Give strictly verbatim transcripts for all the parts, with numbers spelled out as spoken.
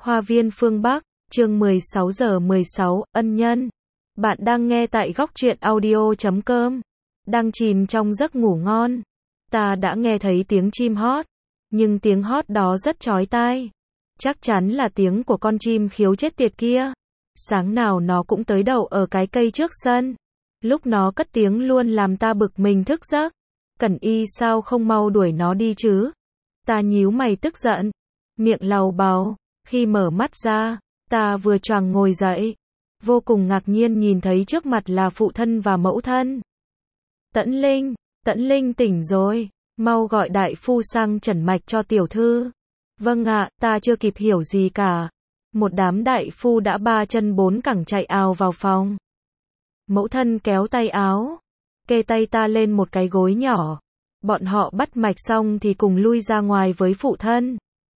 Hoa viên phương Bắc, chương mười sáu giờ mười sáu, ân nhân. Bạn đang nghe tại góc truyện audio chấm com. Đang chìm trong giấc ngủ ngon. Ta đã nghe thấy tiếng chim hót. Nhưng tiếng hót đó rất chói tai. Chắc chắn là tiếng của con chim khiếu chết tiệt kia. Sáng nào nó cũng tới đậu ở cái cây trước sân. Lúc nó cất tiếng luôn làm ta bực mình thức giấc. Cẩn Y sao không mau đuổi nó đi chứ? Ta nhíu mày tức giận. Miệng lầu bầu. Khi mở mắt ra, ta vừa choàng ngồi dậy. Vô cùng ngạc nhiên nhìn thấy trước mặt là phụ thân và mẫu thân. Tẫn Linh, Tẫn Linh tỉnh rồi. Mau gọi đại phu sang chẩn mạch cho tiểu thư. Vâng ạ, ta chưa kịp hiểu gì cả. Một đám đại phu đã ba chân bốn cẳng chạy ào vào phòng. Mẫu thân kéo tay áo. Kê tay ta lên một cái gối nhỏ. Bọn họ bắt mạch xong thì cùng lui ra ngoài với phụ thân.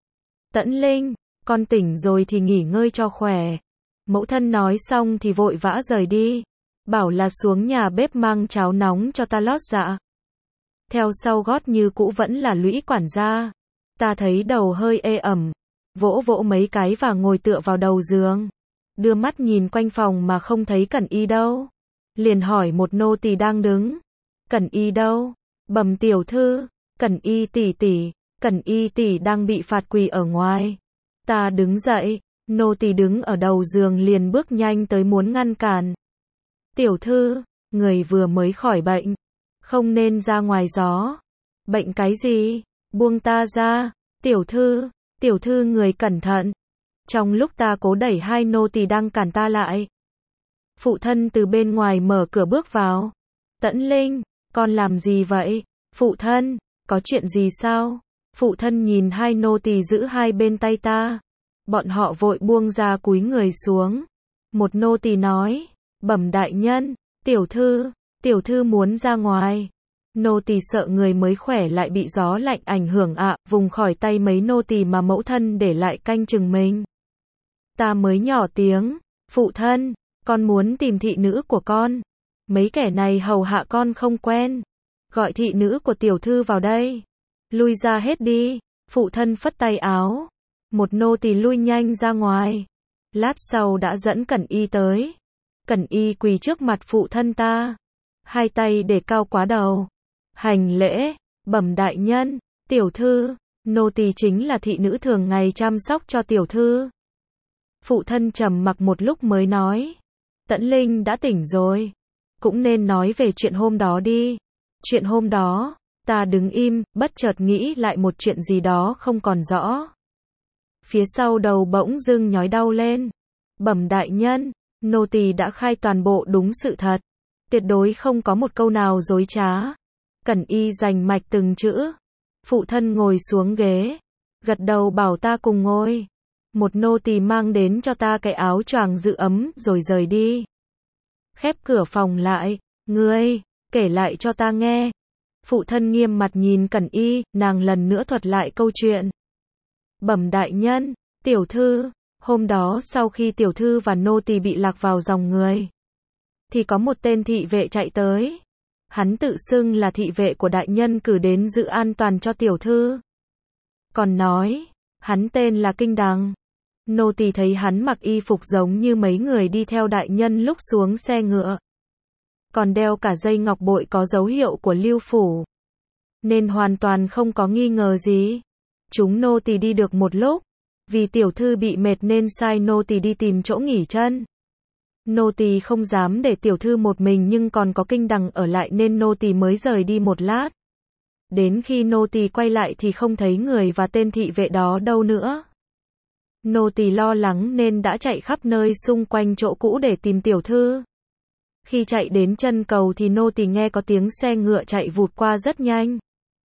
Tẫn Linh, con tỉnh rồi thì nghỉ ngơi cho khỏe. Mẫu thân nói xong thì vội vã rời đi. Bảo là xuống nhà bếp mang cháo nóng cho ta lót dạ. Theo sau gót như cũ vẫn là Lũy quản gia. Ta thấy đầu hơi ê ẩm. Vỗ vỗ mấy cái và ngồi tựa vào đầu giường. Đưa mắt nhìn quanh phòng mà không thấy Cẩn Y đâu. Liền hỏi một nô tỳ đang đứng. Cẩn Y đâu? Bẩm tiểu thư. Cẩn Y tỷ tỷ. Cẩn Y tỷ đang bị phạt quỳ ở ngoài. Ta đứng dậy. Nô tỳ đứng ở đầu giường liền bước nhanh tới muốn ngăn cản. Tiểu thư, người vừa mới khỏi bệnh. Không nên ra ngoài gió. Bệnh cái gì? Buông ta ra. Tiểu thư, tiểu thư người cẩn thận. Trong lúc ta cố đẩy hai nô tỳ đang cản ta lại. Phụ thân từ bên ngoài mở cửa bước vào. Tẫn Linh, con làm gì vậy? Phụ thân, có chuyện gì sao? Phụ thân nhìn hai nô tỳ giữ hai bên tay ta. Bọn họ vội buông ra cúi người xuống. Một nô tỳ nói, bẩm đại nhân, tiểu thư, tiểu thư muốn ra ngoài. Nô tỳ sợ người mới khỏe lại bị gió lạnh ảnh hưởng ạ, vùng khỏi tay mấy nô tỳ mà mẫu thân để lại canh chừng mình. Ta mới nhỏ tiếng, phụ thân, con muốn tìm thị nữ của con. Mấy kẻ này hầu hạ con không quen. Gọi thị nữ của tiểu thư vào đây. Lui ra hết đi. Phụ thân phất tay áo. Một nô tỳ lui nhanh ra ngoài. Lát sau đã dẫn Cẩn Y tới. Cẩn Y quỳ trước mặt phụ thân ta. Hai tay để cao quá đầu. Hành lễ, bẩm đại nhân, tiểu thư, nô tỳ chính là thị nữ thường ngày chăm sóc cho tiểu thư. Phụ thân trầm mặc một lúc mới nói. Tẫn Linh đã tỉnh rồi. Cũng nên nói về chuyện hôm đó đi. Chuyện hôm đó, ta đứng im, bất chợt nghĩ lại một chuyện gì đó không còn rõ. Phía sau đầu bỗng dưng nhói đau lên. Bẩm đại nhân, nô tỳ đã khai toàn bộ đúng sự thật. Tuyệt đối không có một câu nào dối trá. Cẩn Y rành mạch từng chữ. Phụ thân ngồi xuống ghế. Gật đầu bảo ta cùng ngồi. Một nô tỳ mang đến cho ta cái áo choàng giữ ấm rồi rời đi. Khép cửa phòng lại. Ngươi, kể lại cho ta nghe. Phụ thân nghiêm mặt nhìn Cẩn Y, nàng lần nữa thuật lại câu chuyện. Bẩm đại nhân, tiểu thư, hôm đó sau khi tiểu thư và nô tỳ bị lạc vào dòng người, thì có một tên thị vệ chạy tới. Hắn tự xưng là thị vệ của đại nhân cử đến giữ an toàn cho tiểu thư. Còn nói, hắn tên là Kinh Đằng. Nô tỳ thấy hắn mặc y phục giống như mấy người đi theo đại nhân lúc xuống xe ngựa. Còn đeo cả dây ngọc bội có dấu hiệu của Lưu phủ. Nên hoàn toàn không có nghi ngờ gì. Chúng nô tỳ đi được một lúc. Vì tiểu thư bị mệt nên sai nô tỳ đi tìm chỗ nghỉ chân. Nô tỳ không dám để tiểu thư một mình nhưng còn có Kinh Đằng ở lại nên nô tỳ mới rời đi một lát. Đến khi nô tỳ quay lại thì không thấy người và tên thị vệ đó đâu nữa. Nô tỳ lo lắng nên đã chạy khắp nơi xung quanh chỗ cũ để tìm tiểu thư. Khi chạy đến chân cầu thì nô tỳ nghe có tiếng xe ngựa chạy vụt qua rất nhanh.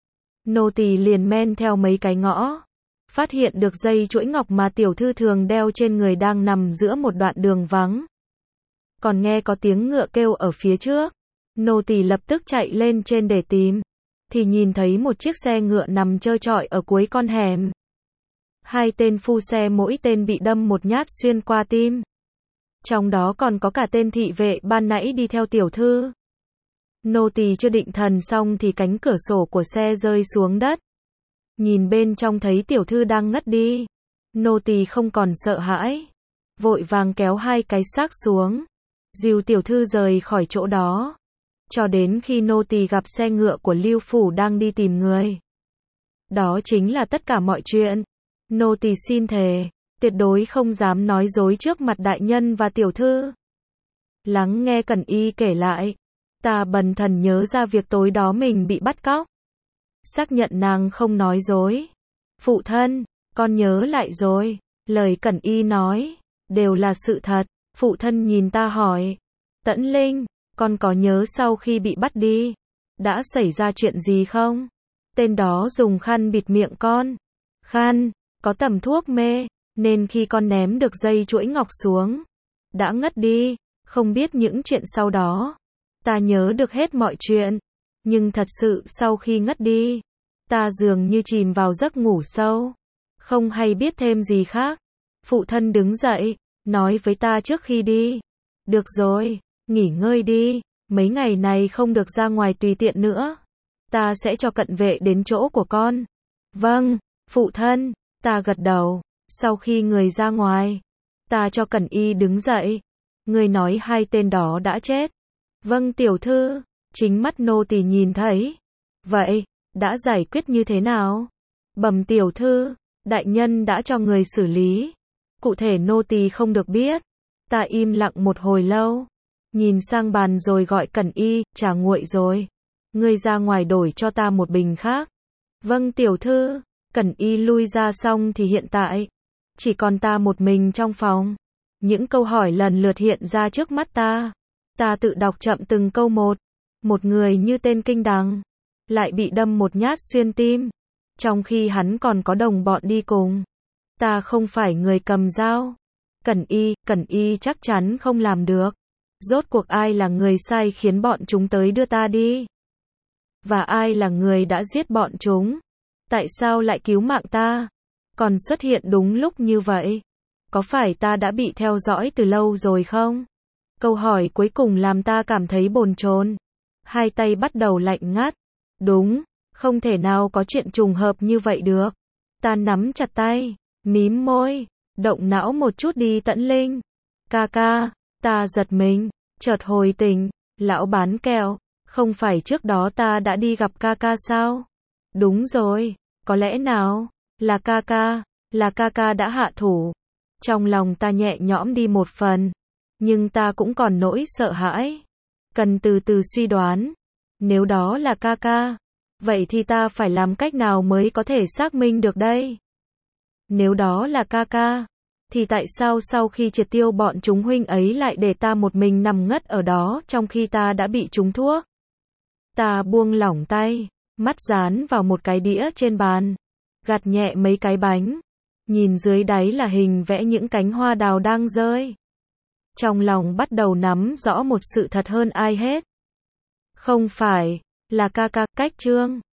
Nô tỳ liền men theo mấy cái ngõ. Phát hiện được dây chuỗi ngọc mà tiểu thư thường đeo trên người đang nằm giữa một đoạn đường vắng. Còn nghe có tiếng ngựa kêu ở phía trước. Nô tỳ lập tức chạy lên trên để tìm. Thì nhìn thấy một chiếc xe ngựa nằm trơ trọi ở cuối con hẻm. Hai tên phu xe mỗi tên bị đâm một nhát xuyên qua tim. Trong đó còn có cả tên thị vệ ban nãy đi theo tiểu thư. Nô tỳ chưa định thần xong thì cánh cửa sổ của xe rơi xuống đất. Nhìn bên trong thấy tiểu thư đang ngất đi. Nô tỳ không còn sợ hãi, vội vàng kéo hai cái xác xuống, dìu tiểu thư rời khỏi chỗ đó, cho đến khi nô tỳ gặp xe ngựa của Lưu phủ đang đi tìm người. Đó chính là tất cả mọi chuyện. Nô tỳ xin thề, tuyệt đối không dám nói dối trước mặt đại nhân và tiểu thư. Lắng nghe Cẩn Y kể lại, ta bần thần nhớ ra việc tối đó mình bị bắt cóc. Xác nhận nàng không nói dối. Phụ thân, con nhớ lại rồi, lời Cẩn Y nói, đều là sự thật. Phụ thân nhìn ta hỏi, Tẫn Linh, con có nhớ sau khi bị bắt đi, đã xảy ra chuyện gì không? Tên đó dùng khăn bịt miệng con. Khăn, có tẩm thuốc mê, nên khi con ném được dây chuỗi ngọc xuống, đã ngất đi, không biết những chuyện sau đó. Ta nhớ được hết mọi chuyện, nhưng thật sự sau khi ngất đi, ta dường như chìm vào giấc ngủ sâu, không hay biết thêm gì khác. Phụ thân đứng dậy, nói với ta trước khi đi, được rồi, nghỉ ngơi đi, mấy ngày này không được ra ngoài tùy tiện nữa. Ta sẽ cho cận vệ đến chỗ của con. Vâng, phụ thân, ta gật đầu. Sau khi người ra ngoài, ta cho Cẩn Y đứng dậy. Người nói hai tên đó đã chết. Vâng tiểu thư, chính mắt nô tỳ nhìn thấy. Vậy, đã giải quyết như thế nào? Bẩm tiểu thư, đại nhân đã cho người xử lý. Cụ thể nô tỳ không được biết. Ta im lặng một hồi lâu, nhìn sang bàn rồi gọi Cẩn Y, trà nguội rồi. Ngươi ra ngoài đổi cho ta một bình khác. Vâng tiểu thư. Cẩn Y lui ra xong thì hiện tại, chỉ còn ta một mình trong phòng. Những câu hỏi lần lượt hiện ra trước mắt ta. Ta tự đọc chậm từng câu một. Một người như tên Kinh Đằng, lại bị đâm một nhát xuyên tim, trong khi hắn còn có đồng bọn đi cùng. Ta không phải người cầm dao. Cẩn Y, Cẩn Y chắc chắn không làm được. Rốt cuộc ai là người sai khiến bọn chúng tới đưa ta đi? Và ai là người đã giết bọn chúng? Tại sao lại cứu mạng ta? Còn xuất hiện đúng lúc như vậy? Có phải ta đã bị theo dõi từ lâu rồi không? Câu hỏi cuối cùng làm ta cảm thấy bồn chồn. Hai tay bắt đầu lạnh ngắt. Đúng, không thể nào có chuyện trùng hợp như vậy được. Ta nắm chặt tay, mím môi, động não một chút đi Tẫn Linh. Ca ca, ta giật mình, chợt hồi tỉnh, lão bán kẹo, không phải trước đó ta đã đi gặp ca ca sao? Đúng rồi, có lẽ nào, là ca ca, là ca ca đã hạ thủ. Trong lòng ta nhẹ nhõm đi một phần, nhưng ta cũng còn nỗi sợ hãi. Cần từ từ suy đoán, nếu đó là ca ca, vậy thì ta phải làm cách nào mới có thể xác minh được đây? Nếu đó là ca ca, thì tại sao sau khi triệt tiêu bọn chúng huynh ấy lại để ta một mình nằm ngất ở đó trong khi ta đã bị trúng thuốc? Ta buông lỏng tay, mắt dán vào một cái đĩa trên bàn, gạt nhẹ mấy cái bánh, nhìn dưới đáy là hình vẽ những cánh hoa đào đang rơi. Trong lòng bắt đầu nắm rõ một sự thật hơn ai hết. Không phải là ca ca, cách Trương